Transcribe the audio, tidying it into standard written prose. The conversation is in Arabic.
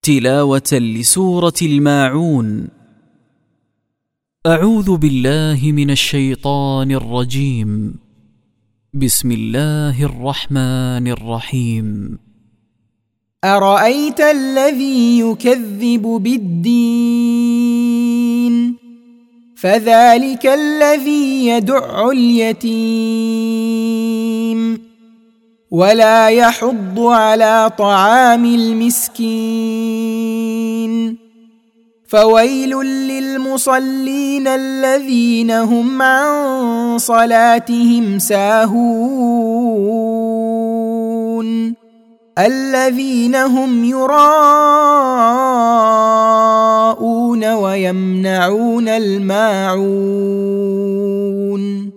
تلاوة لسورة الماعون. أعوذ بالله من الشيطان الرجيم. بسم الله الرحمن الرحيم. أرأيت الذي يكذب بالدين فذلك الذي يدع اليتيم ولا يحض على طعام المسكين فويل للمصلين الذين هم عن صلاتهم ساهون الذين هم يراءون ويمنعون الماعون